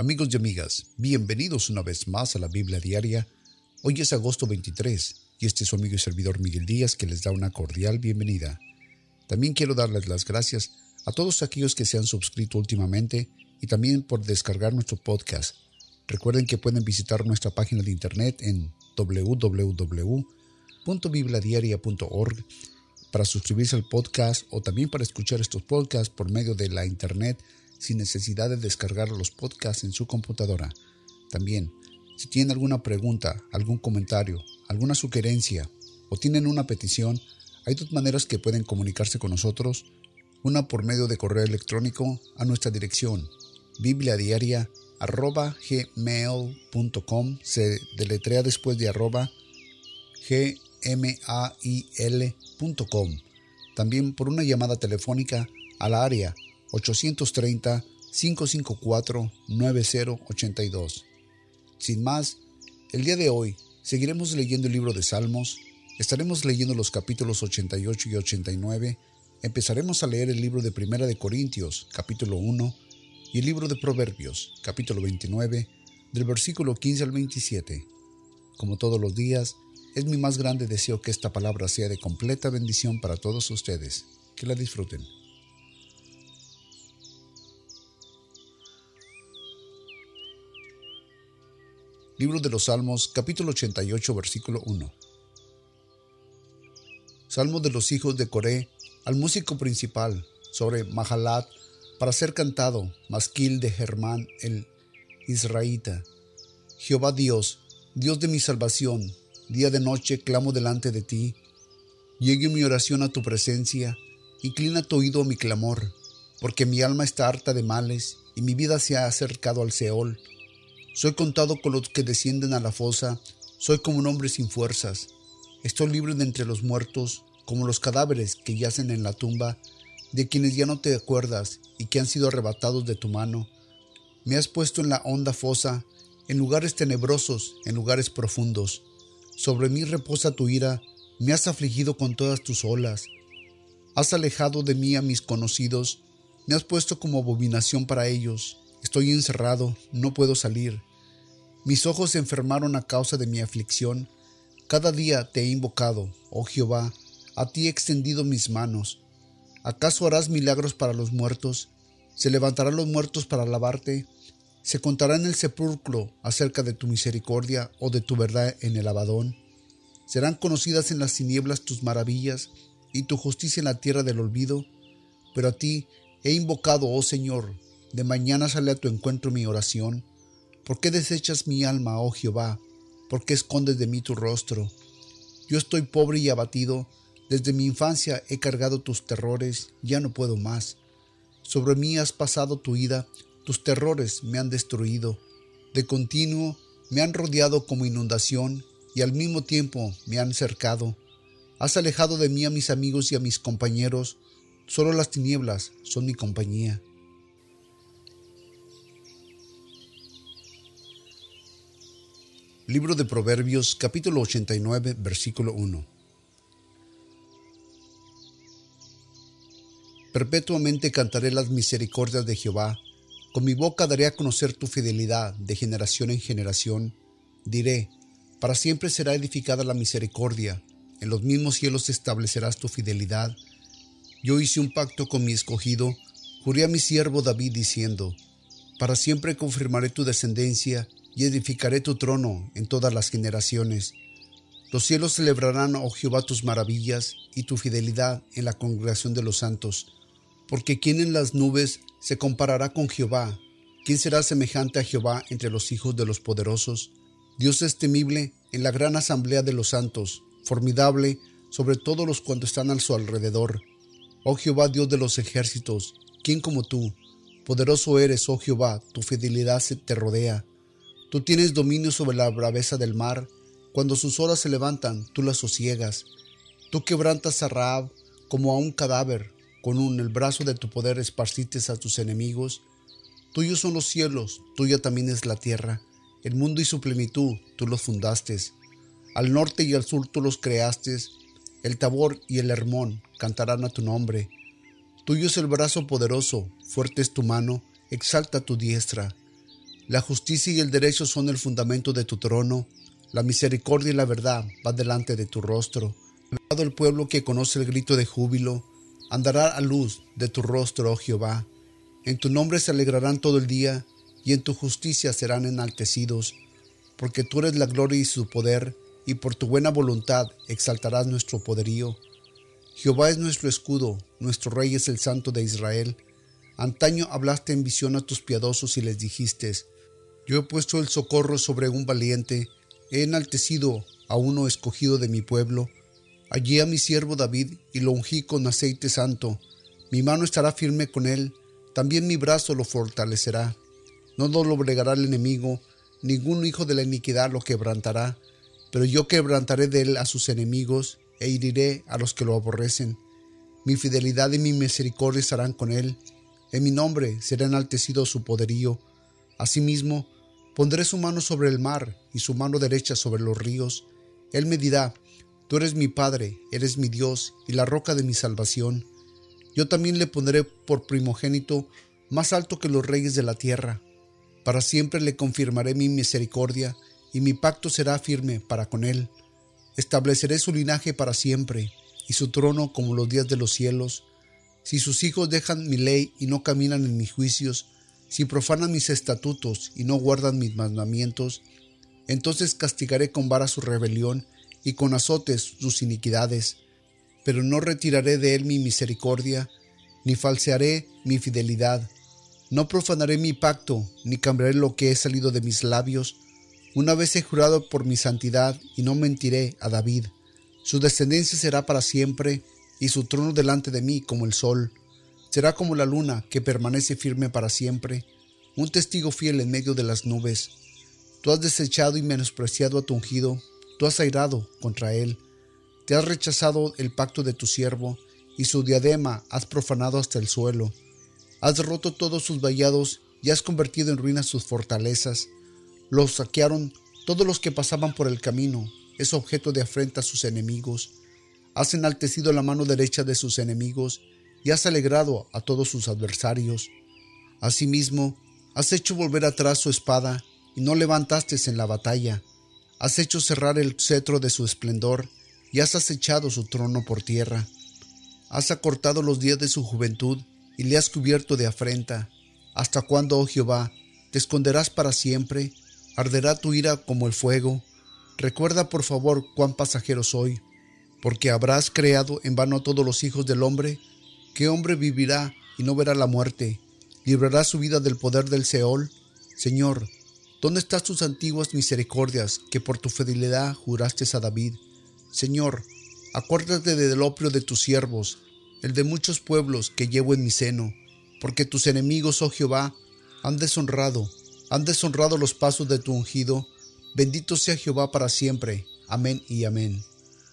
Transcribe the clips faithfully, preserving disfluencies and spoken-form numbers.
Amigos y amigas, bienvenidos una vez más a la Biblia Diaria. Hoy es agosto veintitrés y este es su amigo y servidor Miguel Díaz que les da una cordial bienvenida. También quiero darles las gracias a todos aquellos que se han suscrito últimamente y también por descargar nuestro podcast. Recuerden que pueden visitar nuestra página de internet en doble u doble u doble u punto biblia diaria punto org para suscribirse al podcast o también para escuchar estos podcasts por medio de la internet sin necesidad de descargar los podcasts en su computadora. También, si tienen alguna pregunta, algún comentario, alguna sugerencia o tienen una petición, hay dos maneras que pueden comunicarse con nosotros. Una por medio de correo electrónico a nuestra dirección bibliadiaria arroba gmail punto com, se deletrea después de arroba gmail punto com. También por una llamada telefónica a la área ochocientos treinta, cinco cinco cuatro, nueve cero ocho dos. Sin más, el día de hoy seguiremos leyendo el libro de Salmos. Estaremos leyendo los capítulos ochenta y ocho y ochenta y nueve. Empezaremos a leer el libro de Primera de Corintios, capítulo uno, y el libro de Proverbios, capítulo veintinueve, del versículo quince al veintisiete. Como todos los días, es mi más grande deseo que esta palabra sea de completa bendición para todos ustedes. Que la disfruten. Libro de los Salmos, capítulo ochenta y ocho, versículo uno. Salmo de los hijos de Coré, al músico principal, sobre Mahalat, para ser cantado, masquil de Germán el Israelita. Jehová Dios, Dios de mi salvación, día de noche clamo delante de ti. Llegue mi oración a tu presencia, inclina tu oído a mi clamor, porque mi alma está harta de males y mi vida se ha acercado al Seol. Soy contado con los que descienden a la fosa, soy como un hombre sin fuerzas. Estoy libre de entre los muertos, como los cadáveres que yacen en la tumba, de quienes ya no te acuerdas y que han sido arrebatados de tu mano. Me has puesto en la honda fosa, en lugares tenebrosos, en lugares profundos. Sobre mí reposa tu ira, me has afligido con todas tus olas. Has alejado de mí a mis conocidos, me has puesto como abominación para ellos. Estoy encerrado, no puedo salir. Mis ojos se enfermaron a causa de mi aflicción. Cada día te he invocado, oh Jehová, a ti he extendido mis manos. ¿Acaso harás milagros para los muertos? ¿Se levantarán los muertos para alabarte? ¿Se contará en el sepulcro acerca de tu misericordia o de tu verdad en el Abadón? ¿Serán conocidas en las tinieblas tus maravillas y tu justicia en la tierra del olvido? Pero a ti he invocado, oh Señor. De mañana sale a tu encuentro mi oración. ¿Por qué desechas mi alma, oh Jehová? ¿Por qué escondes de mí tu rostro? Yo estoy pobre y abatido. Desde mi infancia he cargado tus terrores, ya no puedo más. Sobre mí has pasado tu ira, tus terrores me han destruido. De continuo me han rodeado como inundación y al mismo tiempo me han cercado. Has alejado de mí a mis amigos y a mis compañeros. Solo las tinieblas son mi compañía. Libro de Proverbios, capítulo ochenta y nueve, versículo uno. Perpetuamente cantaré las misericordias de Jehová, con mi boca daré a conocer tu fidelidad de generación en generación. Diré, para siempre será edificada la misericordia, en los mismos cielos establecerás tu fidelidad. Yo hice un pacto con mi escogido, juré a mi siervo David diciendo, para siempre confirmaré tu descendencia y edificaré tu trono en todas las generaciones. Los cielos celebrarán, oh Jehová, tus maravillas y tu fidelidad en la congregación de los santos. Porque ¿quién en las nubes se comparará con Jehová? ¿Quién será semejante a Jehová entre los hijos de los poderosos? Dios es temible en la gran asamblea de los santos, formidable sobre todos los cuantos están a su alrededor. Oh Jehová, Dios de los ejércitos, ¿quién como tú? Poderoso eres, oh Jehová, tu fidelidad se te rodea. Tú tienes dominio sobre la braveza del mar. Cuando sus olas se levantan, tú las sosiegas. Tú quebrantas a Rahab como a un cadáver. Con un el brazo de tu poder esparciste a tus enemigos. Tuyos son los cielos, tuya también es la tierra. El mundo y su plenitud, tú los fundaste. Al norte y al sur tú los creaste. El Tabor y el Hermón cantarán a tu nombre. Tuyo es el brazo poderoso, fuerte es tu mano, exalta tu diestra. La justicia y el derecho son el fundamento de tu trono. La misericordia y la verdad van delante de tu rostro. Bienaventurado el pueblo que conoce el grito de júbilo. Andará a luz de tu rostro, oh Jehová. En tu nombre se alegrarán todo el día, y en tu justicia serán enaltecidos. Porque tú eres la gloria y su poder, y por tu buena voluntad exaltarás nuestro poderío. Jehová es nuestro escudo, nuestro rey es el Santo de Israel. Antaño hablaste en visión a tus piadosos y les dijiste: yo he puesto el socorro sobre un valiente, he enaltecido a uno escogido de mi pueblo. Hallé a mi siervo David y lo ungí con aceite santo. Mi mano estará firme con él, también mi brazo lo fortalecerá. No lo doblegará el enemigo, ningún hijo de la iniquidad lo quebrantará. Pero yo quebrantaré de él a sus enemigos, e heriré a los que lo aborrecen. Mi fidelidad y mi misericordia estarán con él. En mi nombre será enaltecido su poderío. Asimismo, pondré su mano sobre el mar y su mano derecha sobre los ríos. Él me dirá: tú eres mi Padre, eres mi Dios y la roca de mi salvación. Yo también le pondré por primogénito, más alto que los reyes de la tierra. Para siempre le confirmaré mi misericordia, y mi pacto será firme para con él. Estableceré su linaje para siempre, y su trono como los días de los cielos. Si sus hijos dejan mi ley y no caminan en mis juicios, si profanan mis estatutos y no guardan mis mandamientos, entonces castigaré con vara su rebelión y con azotes sus iniquidades. Pero no retiraré de él mi misericordia, ni falsearé mi fidelidad. No profanaré mi pacto, ni cambiaré lo que he salido de mis labios. Una vez he jurado por mi santidad, y no mentiré a David. Su descendencia será para siempre, y su trono delante de mí como el sol. Será como la luna, que permanece firme para siempre, un testigo fiel en medio de las nubes. Tú has desechado y menospreciado a tu ungido, tú has airado contra él. Te has rechazado el pacto de tu siervo, y su diadema has profanado hasta el suelo. Has roto todos sus vallados, y has convertido en ruinas sus fortalezas. Los saquearon todos los que pasaban por el camino, es objeto de afrenta a sus enemigos. Has enaltecido la mano derecha de sus enemigos, y has alegrado a todos sus adversarios. Asimismo, has hecho volver atrás su espada, y no levantaste en la batalla. Has hecho cerrar el cetro de su esplendor, y has acechado su trono por tierra. Has acortado los días de su juventud, y le has cubierto de afrenta. ¿Hasta cuándo, oh Jehová, te esconderás para siempre? ¿Arderá tu ira como el fuego? Recuerda, por favor, cuán pasajero soy. Porque habrás creado en vano a todos los hijos del hombre. ¿Qué hombre vivirá y no verá la muerte? ¿Librará su vida del poder del Seol? Señor, ¿dónde están tus antiguas misericordias que por tu fidelidad juraste a David? Señor, acuérdate del opio de tus siervos, el de muchos pueblos que llevo en mi seno, porque tus enemigos, oh Jehová, han deshonrado, han deshonrado los pasos de tu ungido. Bendito sea Jehová para siempre. Amén y amén.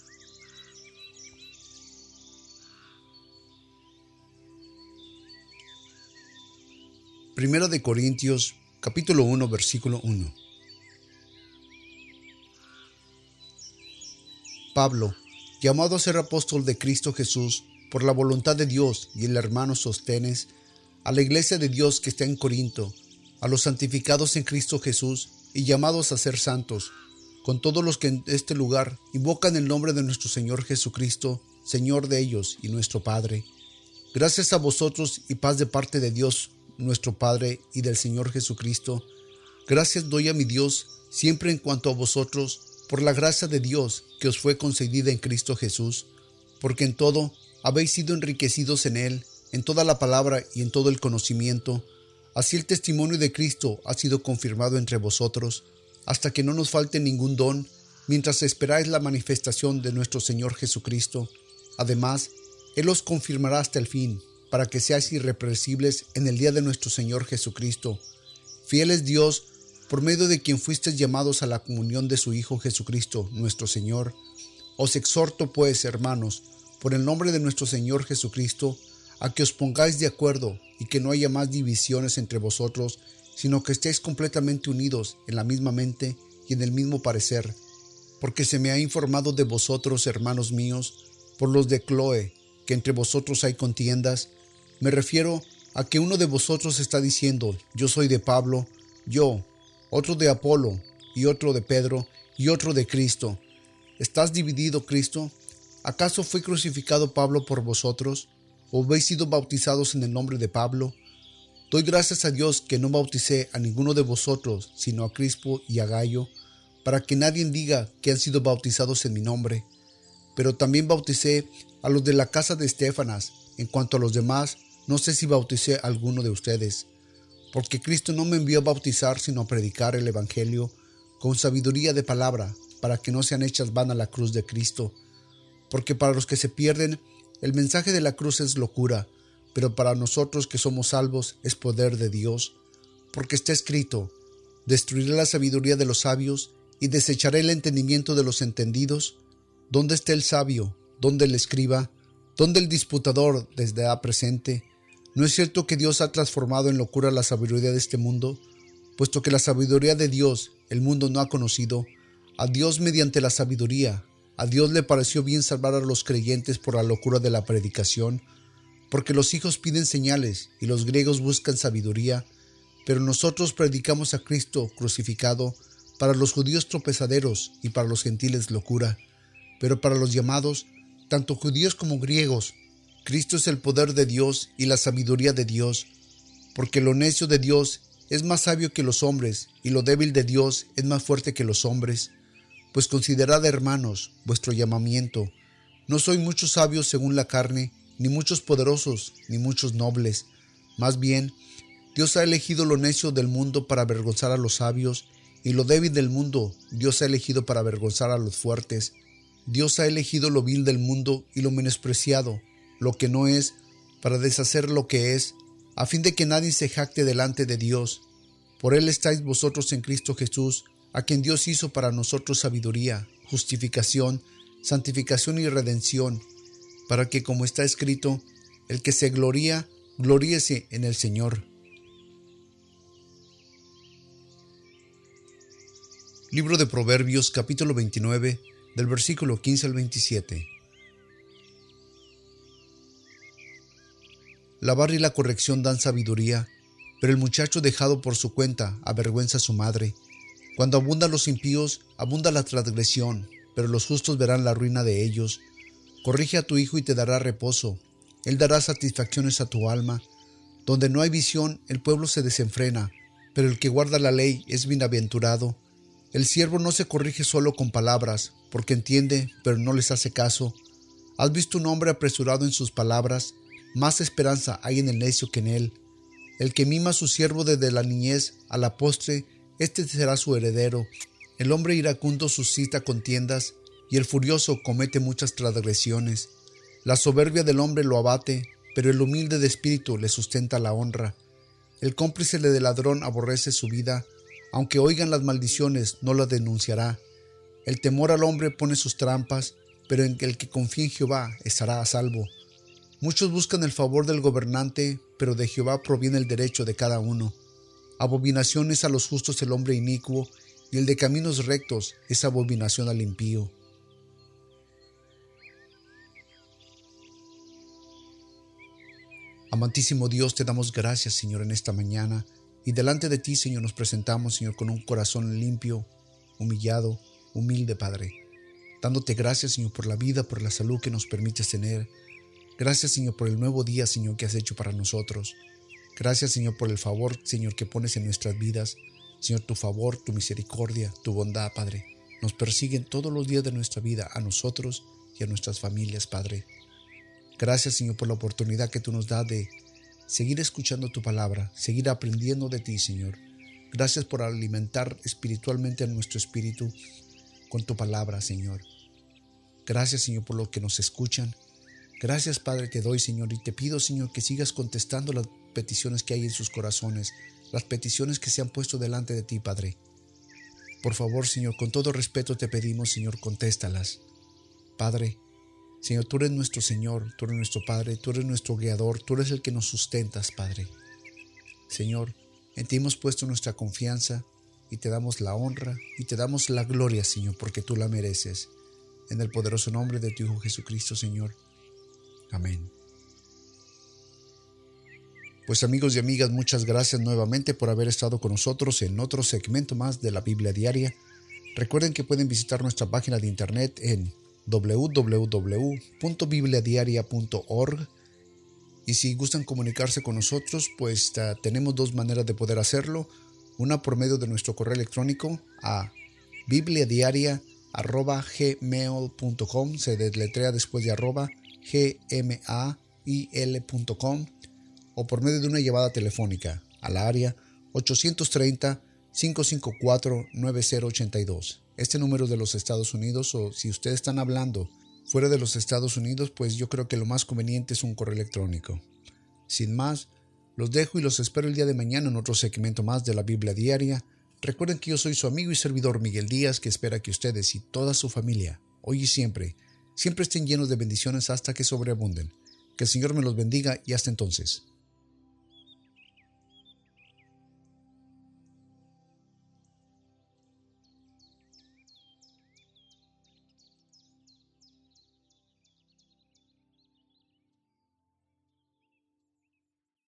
Primero de Corintios, capítulo uno, versículo uno. Pablo, llamado a ser apóstol de Cristo Jesús, por la voluntad de Dios, y el hermano Sostenes, a la iglesia de Dios que está en Corinto, a los santificados en Cristo Jesús y llamados a ser santos, con todos los que en este lugar invocan el nombre de nuestro Señor Jesucristo, Señor de ellos y nuestro Padre. Gracias a vosotros y paz de parte de Dios, nuestro Padre, y del Señor Jesucristo. Gracias doy a mi Dios siempre en cuanto a vosotros, por la gracia de Dios que os fue concedida en Cristo Jesús, porque en todo habéis sido enriquecidos en Él, en toda la palabra y en todo el conocimiento. Así el testimonio de Cristo ha sido confirmado entre vosotros, hasta que no nos falte ningún don, mientras esperáis la manifestación de nuestro Señor Jesucristo. Además, Él os confirmará hasta el fin, para que seáis irreprensibles en el día de nuestro Señor Jesucristo. Fiel es Dios, por medio de quien fuisteis llamados a la comunión de su Hijo Jesucristo, nuestro Señor. Os exhorto, pues, hermanos, por el nombre de nuestro Señor Jesucristo, a que os pongáis de acuerdo y que no haya más divisiones entre vosotros, sino que estéis completamente unidos en la misma mente y en el mismo parecer. Porque se me ha informado de vosotros, hermanos míos, por los de Cloe, que entre vosotros hay contiendas. Me refiero a que uno de vosotros está diciendo: yo soy de Pablo, yo, otro de Apolo, y otro de Pedro, y otro de Cristo. ¿Estás dividido, Cristo? ¿Acaso fue crucificado Pablo por vosotros? ¿O habéis sido bautizados en el nombre de Pablo? Doy gracias a Dios que no bauticé a ninguno de vosotros, sino a Crispo y a Gayo, para que nadie diga que han sido bautizados en mi nombre. Pero también bauticé a los de la casa de Estéfanas. En cuanto a los demás, no sé si bauticé a alguno de ustedes. Porque Cristo no me envió a bautizar, sino a predicar el Evangelio con sabiduría de palabra, para que no sean hechas vana la cruz de Cristo. Porque para los que se pierden, el mensaje de la cruz es locura, pero para nosotros que somos salvos es poder de Dios. Porque está escrito: destruiré la sabiduría de los sabios y desecharé el entendimiento de los entendidos. ¿Dónde está el sabio? ¿Dónde el escriba? ¿Dónde el disputador desde la presente? ¿No es cierto que Dios ha transformado en locura la sabiduría de este mundo? Puesto que la sabiduría de Dios el mundo no ha conocido, a Dios mediante la sabiduría, a Dios le pareció bien salvar a los creyentes por la locura de la predicación, porque los hijos piden señales y los griegos buscan sabiduría, pero nosotros predicamos a Cristo crucificado, para los judíos tropezaderos y para los gentiles locura, pero para los llamados, tanto judíos como griegos, Cristo es el poder de Dios y la sabiduría de Dios, porque lo necio de Dios es más sabio que los hombres, y lo débil de Dios es más fuerte que los hombres. Pues considerad, hermanos, vuestro llamamiento. No sois muchos sabios según la carne, ni muchos poderosos, ni muchos nobles. Más bien, Dios ha elegido lo necio del mundo para avergonzar a los sabios, y lo débil del mundo Dios ha elegido para avergonzar a los fuertes. Dios ha elegido lo vil del mundo y lo menospreciado, lo que no es, para deshacer lo que es, a fin de que nadie se jacte delante de Dios. Por él estáis vosotros en Cristo Jesús, a quien Dios hizo para nosotros sabiduría, justificación, santificación y redención, para que, como está escrito, el que se gloría, gloríese en el Señor. Libro de Proverbios, capítulo veintinueve, del versículo quince al veintisiete. La barra y la corrección dan sabiduría, pero el muchacho dejado por su cuenta avergüenza a su madre. Cuando abundan los impíos, abunda la transgresión, pero los justos verán la ruina de ellos. Corrige a tu hijo y te dará reposo. Él dará satisfacciones a tu alma. Donde no hay visión, el pueblo se desenfrena, pero el que guarda la ley es bienaventurado. El siervo no se corrige solo con palabras, porque entiende, pero no les hace caso. ¿Has visto un hombre apresurado en sus palabras? Más esperanza hay en el necio que en él. El que mima a su siervo desde la niñez a la postre, este será su heredero. El hombre iracundo suscita contiendas, y el furioso comete muchas transgresiones. La soberbia del hombre lo abate, pero el humilde de espíritu le sustenta la honra. El cómplice del ladrón aborrece su vida, aunque oigan las maldiciones no las denunciará. El temor al hombre pone sus trampas, pero en el que confía en Jehová estará a salvo. Muchos buscan el favor del gobernante, pero de Jehová proviene el derecho de cada uno. Abominación es a los justos el hombre inicuo, y el de caminos rectos es abominación al impío. Amantísimo Dios, te damos gracias, Señor, en esta mañana, y delante de ti, Señor, nos presentamos, Señor, con un corazón limpio, humillado, humilde, Padre, dándote gracias, Señor, por la vida, por la salud que nos permites tener. Gracias, Señor, por el nuevo día, Señor, que has hecho para nosotros. Gracias, Señor, por el favor, Señor, que pones en nuestras vidas. Señor, tu favor, tu misericordia, tu bondad, Padre, nos persiguen todos los días de nuestra vida, a nosotros y a nuestras familias, Padre. Gracias, Señor, por la oportunidad que tú nos das de seguir escuchando tu palabra, seguir aprendiendo de ti, Señor. Gracias por alimentar espiritualmente a nuestro espíritu con tu palabra, Señor. Gracias, Señor, por lo que nos escuchan. Gracias, Padre, te doy, Señor, y te pido, Señor, que sigas contestando las peticiones que hay en sus corazones, las peticiones que se han puesto delante de ti, Padre. Por favor, Señor, con todo respeto te pedimos, Señor, contéstalas. Padre, Señor, tú eres nuestro Señor, tú eres nuestro Padre, tú eres nuestro guiador, tú eres el que nos sustentas, Padre. Señor, en ti hemos puesto nuestra confianza y te damos la honra y te damos la gloria, Señor, porque tú la mereces. En el poderoso nombre de tu Hijo Jesucristo, Señor. Amén. Pues amigos y amigas, muchas gracias nuevamente por haber estado con nosotros en otro segmento más de la Biblia Diaria. Recuerden que pueden visitar nuestra página de internet en doble u doble u doble u punto biblia diaria punto org y si gustan comunicarse con nosotros, pues uh, tenemos dos maneras de poder hacerlo. Una por medio de nuestro correo electrónico a bibliadiaria arroba gmail punto com, se deletrea después de arroba gmail punto com, o por medio de una llamada telefónica a la área ochocientos treinta, cinco cinco cuatro, nueve cero ocho dos. Este número de los Estados Unidos, o si ustedes están hablando fuera de los Estados Unidos, pues yo creo que lo más conveniente es un correo electrónico. Sin más, los dejo y los espero el día de mañana en otro segmento más de la Biblia Diaria. Recuerden que yo soy su amigo y servidor Miguel Díaz, que espera que ustedes y toda su familia, hoy y siempre, siempre estén llenos de bendiciones hasta que sobreabunden. Que el Señor me los bendiga y hasta entonces.